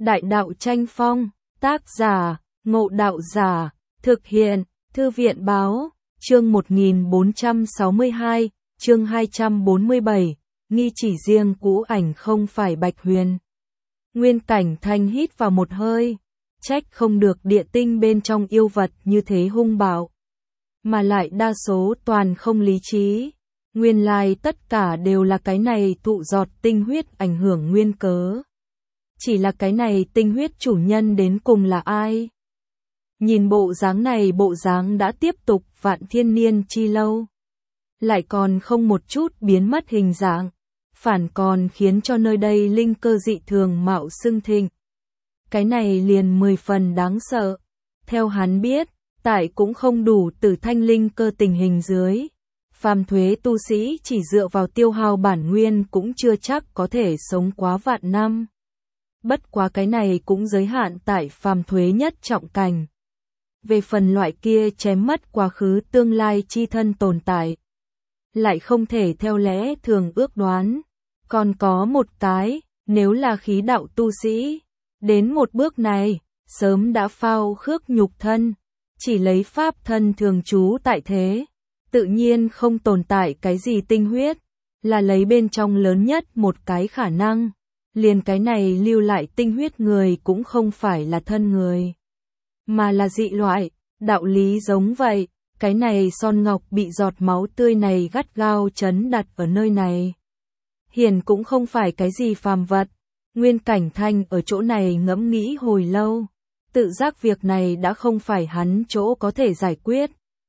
Đại đạo tranh phong, tác giả, Ngộ Đạo Giả, thực hiện, Thư viện báo, chương 1462, chương 247, nghi chỉ riêng cũ ảnh không phải Bạch Huyền. Nguyên Cảnh Thanh hít vào một hơi, trách không được địa tinh bên trong yêu vật như thế hung bạo, mà lại đa số toàn không lý trí. Nguyên lai tất cả đều là cái này tụ giọt tinh huyết ảnh hưởng nguyên cớ. Chỉ là cái này tinh huyết chủ nhân đến cùng là ai? Nhìn bộ dáng này, bộ dáng đã tiếp tục vạn thiên niên chi lâu, lại còn không một chút biến mất hình dạng, phản còn khiến cho nơi đây linh cơ dị thường mạo xưng thịnh. Cái này liền 10 phần đáng sợ. Theo hắn biết, tại cũng không đủ tử thanh linh cơ tình hình dưới, phàm thuế tu sĩ chỉ dựa vào tiêu hao bản nguyên cũng chưa chắc có thể sống quá vạn năm. Bất quá cái này cũng giới hạn tại phàm thuế nhất trọng cảnh. Về phần loại kia chém mất quá khứ tương lai chi thân tồn tại, lại không thể theo lẽ thường ước đoán. Còn có một cái, nếu là khí đạo tu sĩ, đến một bước này, sớm đã phao khước nhục thân, chỉ lấy pháp thân thường trú tại thế, tự nhiên không tồn tại cái gì tinh huyết, là lấy bên trong lớn nhất một cái khả năng, liền cái này lưu lại tinh huyết người cũng không phải là thân người, mà là dị loại. Đạo lý giống vậy, cái này son ngọc bị giọt máu tươi này gắt gao trấn đặt ở nơi này, hiển cũng không phải cái gì phàm vật. Nguyên Cảnh Thanh ở chỗ này ngẫm nghĩ hồi lâu, tự giác việc này đã không phải hắn chỗ có thể giải quyết.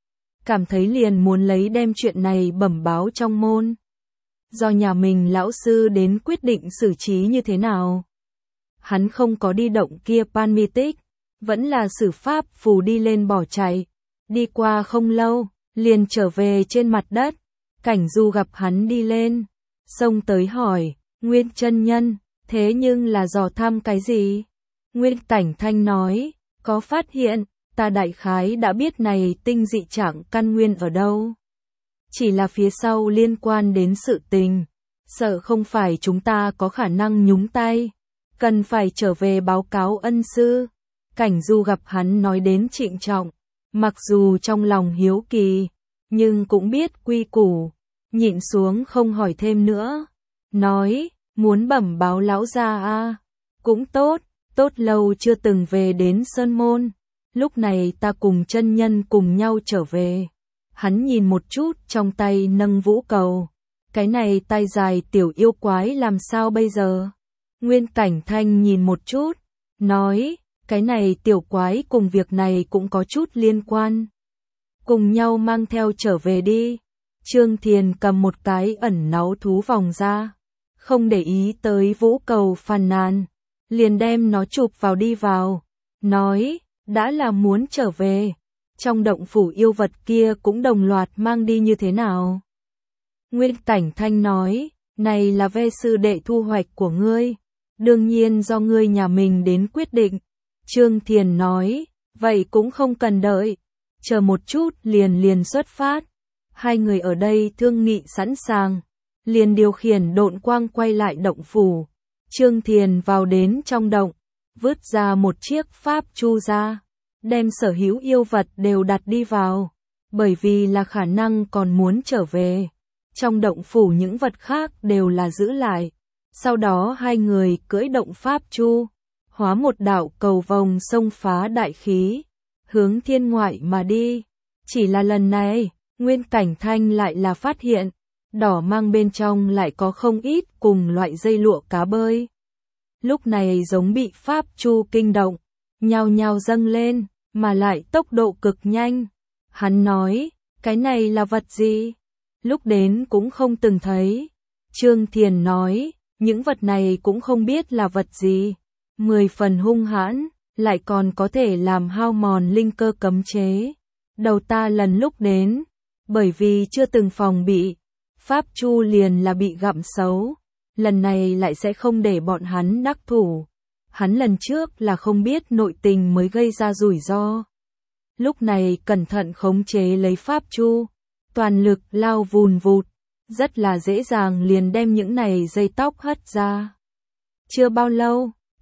Cảm thấy liền muốn lấy đem chuyện này bẩm báo trong môn, do nhà mình lão sư đến quyết định xử trí như thế nào. Hắn không có đi động kia Pan Mi Tích, vẫn là sử pháp phù đi lên bỏ chạy. Đi qua không lâu, liền trở về trên mặt đất. Cảnh Du gặp hắn đi lên, xông tới hỏi, Nguyên chân nhân, thế nhưng là dò thăm cái gì? Nguyên Cảnh Thanh nói, có phát hiện, ta đại khái đã biết này tinh dị trạng căn nguyên ở đâu. Chỉ là phía sau liên quan đến sự tình, sợ không phải chúng ta có khả năng nhúng tay, cần phải trở về báo cáo ân sư. Cảnh Du gặp hắn nói đến trịnh trọng, mặc dù trong lòng hiếu kỳ, nhưng cũng biết quy củ, nhịn xuống không hỏi thêm nữa. Nói, muốn bẩm báo lão gia a, cũng tốt, tốt lâu chưa từng về đến Sơn Môn, lúc này ta cùng chân nhân cùng nhau trở về. Hắn nhìn một chút trong tay nâng vũ cầu, cái này tay dài tiểu yêu quái làm sao bây giờ? Nguyên Cảnh Thanh nhìn một chút, nói, cái này tiểu quái cùng việc này cũng có chút liên quan. Cùng nhau mang theo trở về đi. Trương Thiền cầm một cái ẩn náu thú vòng ra, không để ý tới vũ cầu phàn nàn, liền đem nó chụp vào đi vào, nói, đã là muốn trở về, trong động phủ yêu vật kia cũng đồng loạt mang đi như thế nào? Nguyên Cảnh Thanh nói, này là ve sư đệ thu hoạch của ngươi, đương nhiên do ngươi nhà mình đến quyết định. Trương Thiền nói, vậy cũng không cần đợi, chờ một chút liền xuất phát. Hai người ở đây thương nghị sẵn sàng, liền điều khiển độn quang quay lại động phủ. Trương Thiền vào đến trong động, vứt ra một chiếc pháp chu ra, đem sở hữu yêu vật đều đặt đi vào, bởi vì là khả năng còn muốn trở về. Trong động phủ những vật khác đều là giữ lại. Sau đó hai người cưỡi động pháp chu, hóa một đạo cầu vòng xông phá đại khí, hướng thiên ngoại mà đi. Chỉ là lần này, Nguyên Cảnh Thanh lại là phát hiện, đỏ mang bên trong lại có không ít cùng loại dây lụa cá bơi. Lúc này giống bị pháp chu kinh động, nhao nhao dâng lên, mà lại tốc độ cực nhanh. Hắn nói, cái này là vật gì? Lúc đến cũng không từng thấy. Trương Thiền nói, những vật này cũng không biết là vật gì. 10 phần hung hãn, lại còn có thể làm hao mòn linh cơ cấm chế. Đầu ta lần lúc đến, bởi vì chưa từng phòng bị, pháp chu liền là bị gặm xấu. Lần này lại sẽ không để bọn hắn đắc thủ. Hắn lần trước là không biết nội tình mới gây ra rủi ro. Lúc này cẩn thận khống chế lấy pháp chu, toàn lực lao vùn vụt, rất là dễ dàng liền đem những này dây tóc hất ra. Chưa bao lâu,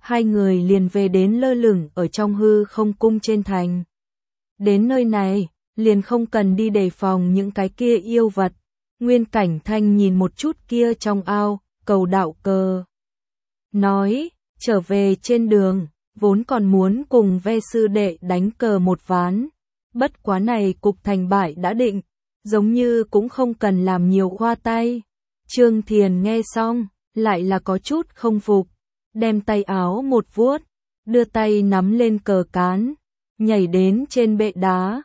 hai người liền về đến lơ lửng ở trong hư không cung trên thành. Đến nơi này, liền không cần đi đề phòng những cái kia yêu vật. Nguyên Cảnh Thanh nhìn một chút kia trong ao, cầu đạo cờ. Nói, trở về trên đường, vốn còn muốn cùng ve sư đệ đánh cờ một ván. Bất quá này cục thành bại đã định, giống như cũng không cần làm nhiều khoa tay. Trương Thiền nghe xong, lại là có chút không phục, đem tay áo một vuốt, đưa tay nắm lên cờ cán, nhảy đến trên bệ đá,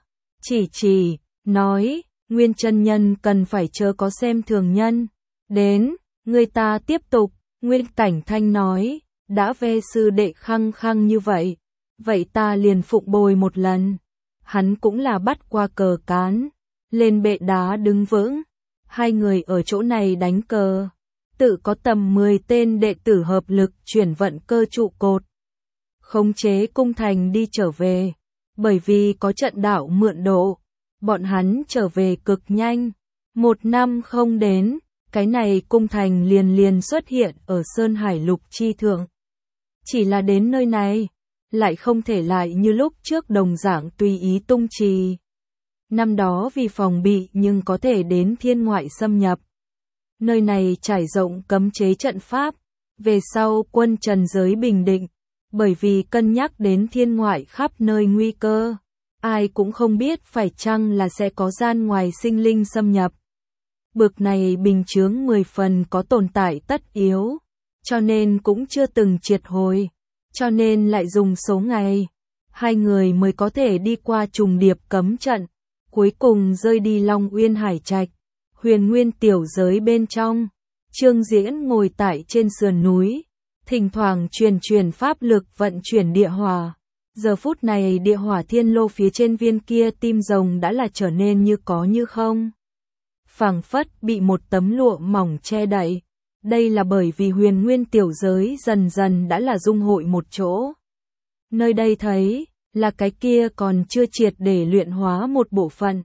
chỉ, nói, Nguyên chân nhân cần phải chớ có xem thường nhân. Đến, người ta tiếp tục, Nguyên Cảnh Thanh nói, đã ve sư đệ khăng khăng như vậy, vậy ta liền phụng bồi một lần. Hắn cũng là bắt qua cờ cán, lên bệ đá đứng vững, hai người ở chỗ này đánh cờ, tự có tầm 10 tên đệ tử hợp lực chuyển vận cơ trụ cột, khống chế cung thành đi trở về, bởi vì có trận đạo mượn độ, bọn hắn trở về cực nhanh, 1 năm không đến, cái này cung thành liền xuất hiện ở Sơn Hải Lục chi thượng. Chỉ là đến nơi này, lại không thể lại như lúc trước đồng dạng tùy ý tung trì. Năm đó vì phòng bị nhưng có thể đến thiên ngoại xâm nhập. Nơi này trải rộng cấm chế trận pháp, về sau quân trần giới bình định, bởi vì cân nhắc đến thiên ngoại khắp nơi nguy cơ, ai cũng không biết phải chăng là sẽ có gian ngoài sinh linh xâm nhập. Bực này bình chướng 10 phần có tồn tại tất yếu, cho nên cũng chưa từng triệt hồi, cho nên lại dùng số ngày, hai người mới có thể đi qua trùng điệp cấm trận, cuối cùng rơi đi Long Uyên Hải Trạch, Huyền Nguyên tiểu giới bên trong. Trương Diễn ngồi tại trên sườn núi, thỉnh thoảng truyền pháp lực vận chuyển địa hỏa. Giờ phút này địa hỏa thiên lô phía trên viên kia tim rồng đã là trở nên như có như không. Phảng phất bị một tấm lụa mỏng che đậy. Đây là bởi vì Huyền Nguyên tiểu giới dần dần đã là dung hội một chỗ. Nơi đây thấy, là cái kia còn chưa triệt để luyện hóa một bộ phận.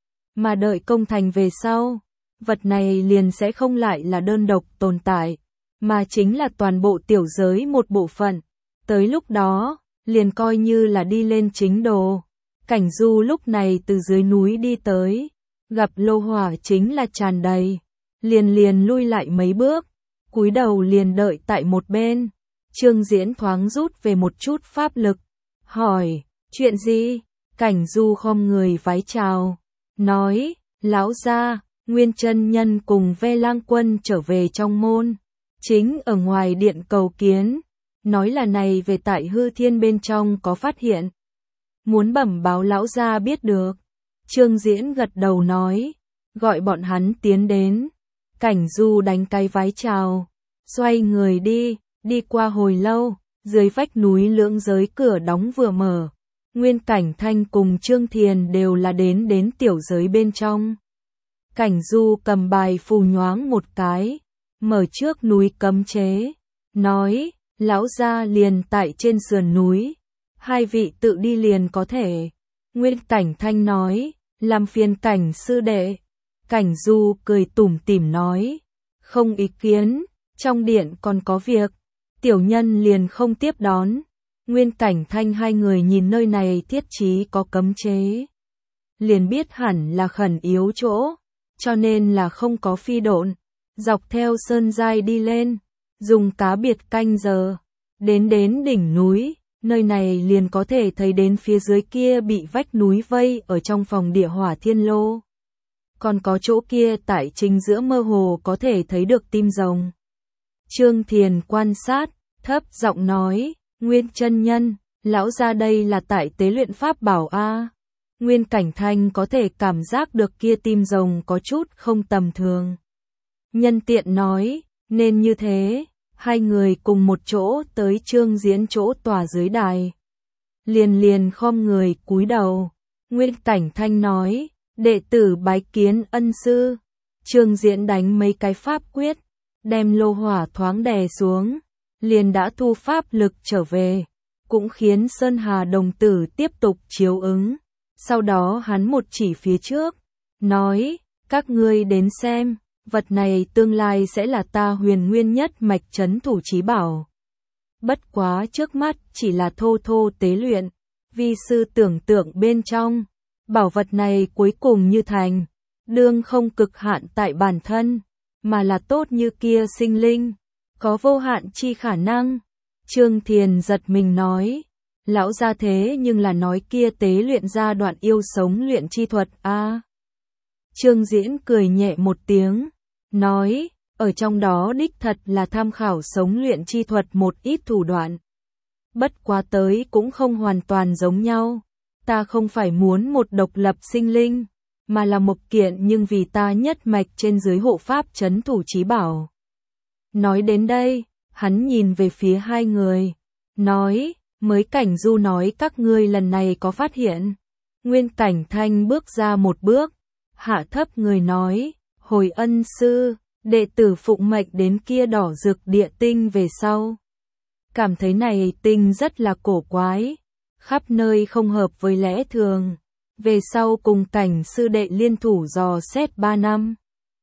Mà đợi công thành về sau, vật này liền sẽ không lại là đơn độc tồn tại, mà chính là toàn bộ tiểu giới một bộ phận. Tới lúc đó, liền coi như là đi lên chính đồ. Cảnh Du lúc này từ dưới núi đi tới, gặp lô hỏa chính là tràn đầy, liền lui lại mấy bước, cúi đầu liền đợi tại một bên. Trương Diễn thoáng rút về một chút pháp lực, hỏi, chuyện gì? Cảnh Du khom người vái chào, nói, lão gia, Nguyên chân nhân cùng Ve Lang Quân trở về trong môn, chính ở ngoài điện cầu kiến, nói là này về tại hư thiên bên trong có phát hiện, muốn bẩm báo lão gia biết được. Trương Diễn gật đầu nói, gọi bọn hắn tiến đến. Cảnh Du đánh cái vái chào, xoay người đi qua hồi lâu, dưới vách núi lưỡng giới cửa đóng vừa mở. Nguyên Cảnh Thanh cùng Trương Thiền đều là đến tiểu giới bên trong. Cảnh Du cầm bài phù nhoáng một cái, mở trước núi cấm chế, nói, lão gia liền tại trên sườn núi, hai vị tự đi liền có thể. Nguyên Cảnh Thanh nói, làm phiền Cảnh sư đệ. Cảnh Du cười tủm tỉm nói, không ý kiến, trong điện còn có việc, tiểu nhân liền không tiếp đón. Nguyên Cảnh Thanh hai người nhìn nơi này thiết trí có cấm chế, liền biết hẳn là khẩn yếu chỗ, cho nên là không có phi độn, dọc theo sơn giai đi lên, dùng cá biệt canh giờ, đến đỉnh núi, nơi này liền có thể thấy đến phía dưới kia bị vách núi vây ở trong phòng địa hỏa thiên lô. Còn có chỗ kia tại chính giữa mơ hồ có thể thấy được tim rồng. Trương Thiền quan sát, thấp giọng nói, Nguyên chân nhân, lão gia đây là tại tế luyện pháp bảo a. Nguyên Cảnh Thanh có thể cảm giác được kia tim rồng có chút không tầm thường. Nhân tiện nói, nên như thế, hai người cùng một chỗ tới Trương Diễn chỗ tòa dưới đài. Liền khom người cúi đầu. Nguyên Cảnh Thanh nói, đệ tử bái kiến ân sư. Trương Diễn đánh mấy cái pháp quyết, đem lô hỏa thoáng đè xuống, liền đã thu pháp lực trở về, cũng khiến Sơn Hà đồng tử tiếp tục chiếu ứng. Sau đó hắn một chỉ phía trước, nói, các ngươi đến xem, vật này tương lai sẽ là ta Huyền Nguyên nhất mạch trấn thủ chí bảo. Bất quá trước mắt chỉ là thô thô tế luyện, vi sư tưởng tượng bên trong, bảo vật này cuối cùng như thành, đương không cực hạn tại bản thân, mà là tốt như kia sinh linh, có vô hạn chi khả năng. Trương Thiền giật mình nói, lão gia thế nhưng là nói kia tế luyện ra đoạn yêu sống luyện chi thuật a. Trương Diễn cười nhẹ một tiếng, nói, ở trong đó đích thật là tham khảo sống luyện chi thuật một ít thủ đoạn. Bất quá tới cũng không hoàn toàn giống nhau, ta không phải muốn một độc lập sinh linh, mà là một kiện nhưng vì ta nhất mạch trên dưới hộ pháp trấn thủ chí bảo. Nói đến đây, hắn nhìn về phía hai người, nói, mới Cảnh Du nói các ngươi lần này có phát hiện. Nguyên Cảnh Thanh bước ra một bước, hạ thấp người nói, hồi ân sư, đệ tử phụng mệnh đến kia đỏ rực địa tinh về sau. Cảm thấy này tinh rất là cổ quái, khắp nơi không hợp với lẽ thường. Về sau cùng Cảnh sư đệ liên thủ dò xét 3 năm.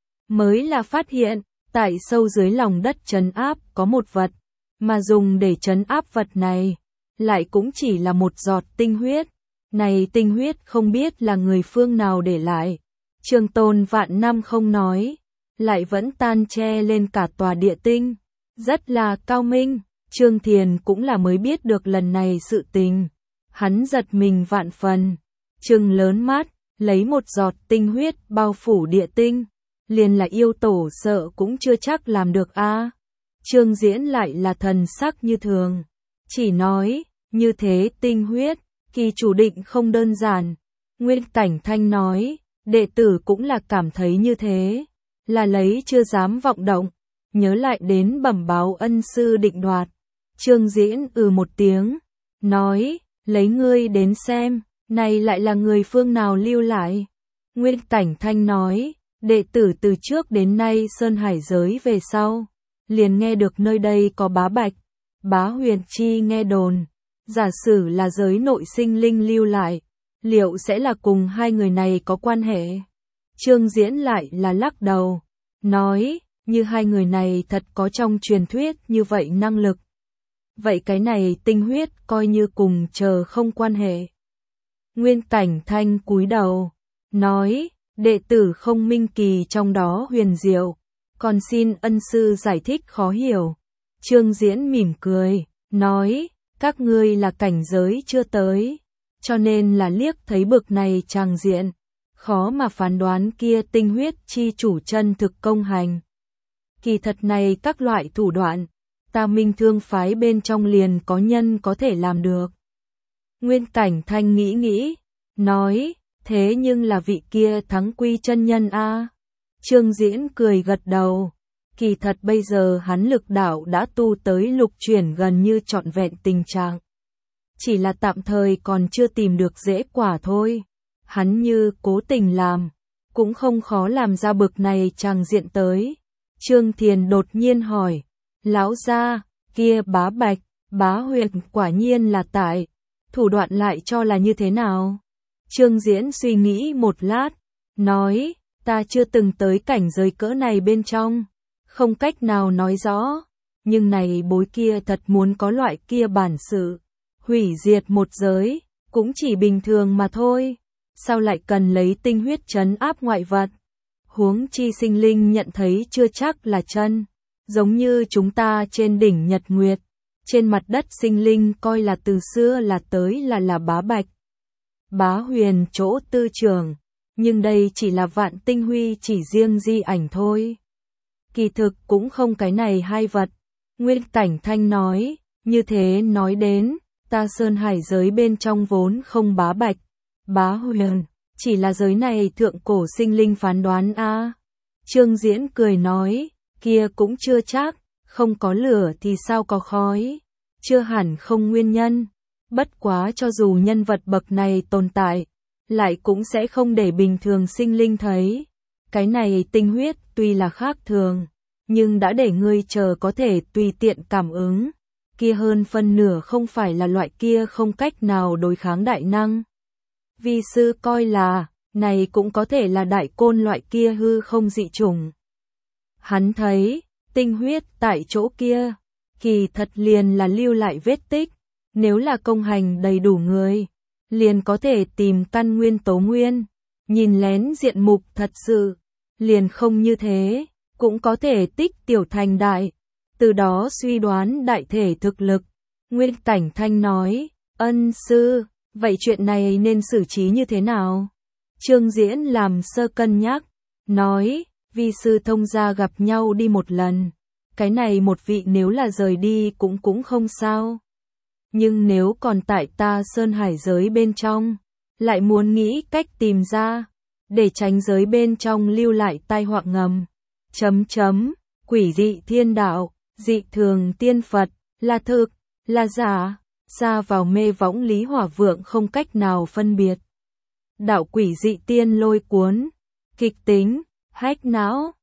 Mới là phát hiện, tại sâu dưới lòng đất trấn áp có một vật, mà dùng để trấn áp vật này, lại cũng chỉ là một giọt tinh huyết. Này tinh huyết không biết là người phương nào để lại. Trường tồn vạn năm không nói, lại vẫn tan che lên cả tòa địa tinh. Rất là cao minh, Trương Thiền cũng là mới biết được lần này sự tình. Hắn giật mình vạn phần, trừng lớn mắt, lấy một giọt tinh huyết bao phủ địa tinh. Liền là yêu tổ sợ cũng chưa chắc làm được a. Trương Diễn lại là thần sắc như thường, chỉ nói, như thế tinh huyết, kỳ chủ định không đơn giản. Nguyên Cảnh Thanh nói, đệ tử cũng là cảm thấy như thế, là lấy chưa dám vọng động, nhớ lại đến bẩm báo ân sư định đoạt. Trương Diễn một tiếng, nói, lấy ngươi đến xem, này lại là người phương nào lưu lại. Nguyên Cảnh Thanh nói, đệ tử từ trước đến nay Sơn Hải giới về sau, liền nghe được nơi đây có bá bạch, bá huyền chi nghe đồn, giả sử là giới nội sinh linh lưu lại, liệu sẽ là cùng hai người này có quan hệ? Trương Diễn lại là lắc đầu, nói, như hai người này thật có trong truyền thuyết như vậy năng lực. Vậy cái này tinh huyết coi như cùng chờ không quan hệ. Nguyên Cảnh Thanh cúi đầu, nói, đệ tử không minh kỳ trong đó huyền diệu, còn xin ân sư giải thích khó hiểu. Trương Diễn mỉm cười, nói, các ngươi là cảnh giới chưa tới, cho nên là liếc thấy bực này tràng diện, khó mà phán đoán kia tinh huyết chi chủ chân thực công hành. Kỳ thật này các loại thủ đoạn, ta Minh Thương phái bên trong liền có nhân có thể làm được. Nguyên Cảnh Thanh nghĩ, nói, thế nhưng là vị kia Thắng Quy chân nhân a. Trương Diễn cười gật đầu, kỳ thật bây giờ hắn lực đạo đã tu tới lục chuyển gần như trọn vẹn tình trạng. Chỉ là tạm thời còn chưa tìm được dễ quả thôi. Hắn như cố tình làm, cũng không khó làm ra bực này tràng diện tới. Trương Thiền đột nhiên hỏi, lão gia, kia bá bạch, bá huyền quả nhiên là tại, thủ đoạn lại cho là như thế nào? Trương Diễn suy nghĩ một lát, nói, ta chưa từng tới cảnh giới cỡ này bên trong, không cách nào nói rõ, nhưng này bối kia thật muốn có loại kia bản sự, hủy diệt một giới, cũng chỉ bình thường mà thôi, sao lại cần lấy tinh huyết trấn áp ngoại vật? Huống chi sinh linh nhận thấy chưa chắc là chân, giống như chúng ta trên đỉnh Nhật Nguyệt, trên mặt đất sinh linh coi là từ xưa là tới là bá bạch, bá huyền chỗ tư trường, nhưng đây chỉ là vạn tinh huy chỉ riêng di ảnh thôi. Kỳ thực cũng không cái này hai vật. Nguyên Cảnh Thanh nói, như thế nói đến, ta Sơn Hải giới bên trong vốn không bá bạch, bá huyền, chỉ là giới này thượng cổ sinh linh phán đoán a. Trương Diễn cười nói, kia cũng chưa chắc, không có lửa thì sao có khói, chưa hẳn không nguyên nhân. Bất quá cho dù nhân vật bậc này tồn tại, lại cũng sẽ không để bình thường sinh linh thấy. Cái này tinh huyết tuy là khác thường, nhưng đã để ngươi chờ có thể tùy tiện cảm ứng. Kia hơn phân nửa không phải là loại kia không cách nào đối kháng đại năng. Vi sư coi là, này cũng có thể là đại côn loại kia hư không dị chủng. Hắn thấy, tinh huyết tại chỗ kia, kỳ thật liền là lưu lại vết tích, nếu là công hành đầy đủ người, liền có thể tìm căn nguyên tố nguyên, nhìn lén diện mục thật sự, liền không như thế, cũng có thể tích tiểu thành đại, từ đó suy đoán đại thể thực lực. Nguyên Cảnh Thanh nói, ân sư, vậy chuyện này nên xử trí như thế nào? Trương Diễn làm sơ cân nhắc, nói, vi sư thông gia gặp nhau đi một lần, cái này một vị nếu là rời đi cũng không sao. Nhưng nếu còn tại ta sơn hải giới bên trong, lại muốn nghĩ cách tìm ra, để tránh giới bên trong lưu lại tai họa ngầm. Quỷ dị thiên đạo, dị thường tiên Phật, là thực, là giả, xa vào mê võng Lý Hỏa Vượng không cách nào phân biệt. Đạo quỷ dị tiên lôi cuốn, kịch tính, hách não,